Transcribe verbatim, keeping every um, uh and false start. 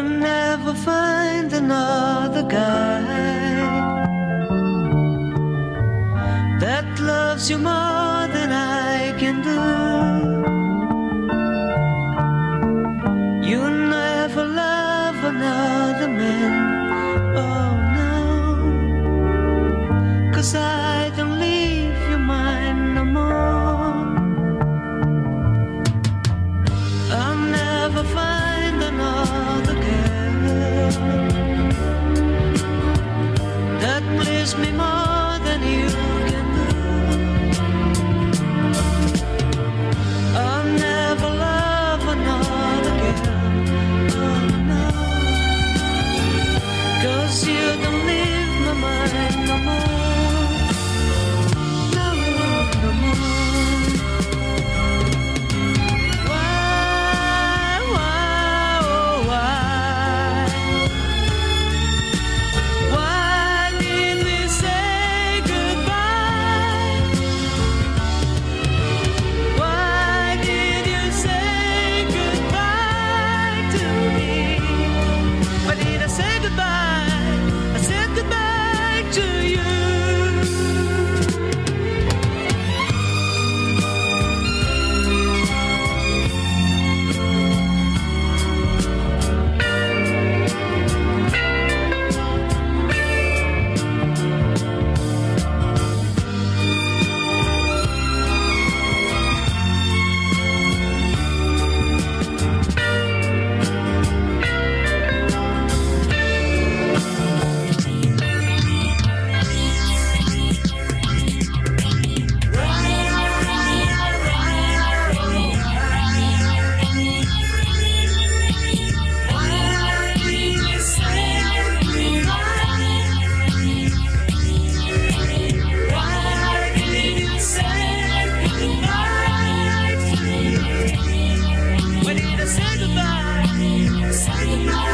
never find another guy that loves you more than I can do. You never love another man, oh no, 'cause I don't leave your mind no more. I'll never find another girl that please me more than you can do. I'll never love another girl, oh no, 'cause you don't leave my mind no more, no, no more. Why, why, oh why? Why did we say goodbye? Why did you say goodbye to me? Why did I say goodbye? I said goodbye to you. Why did I say goodbye? Say goodbye.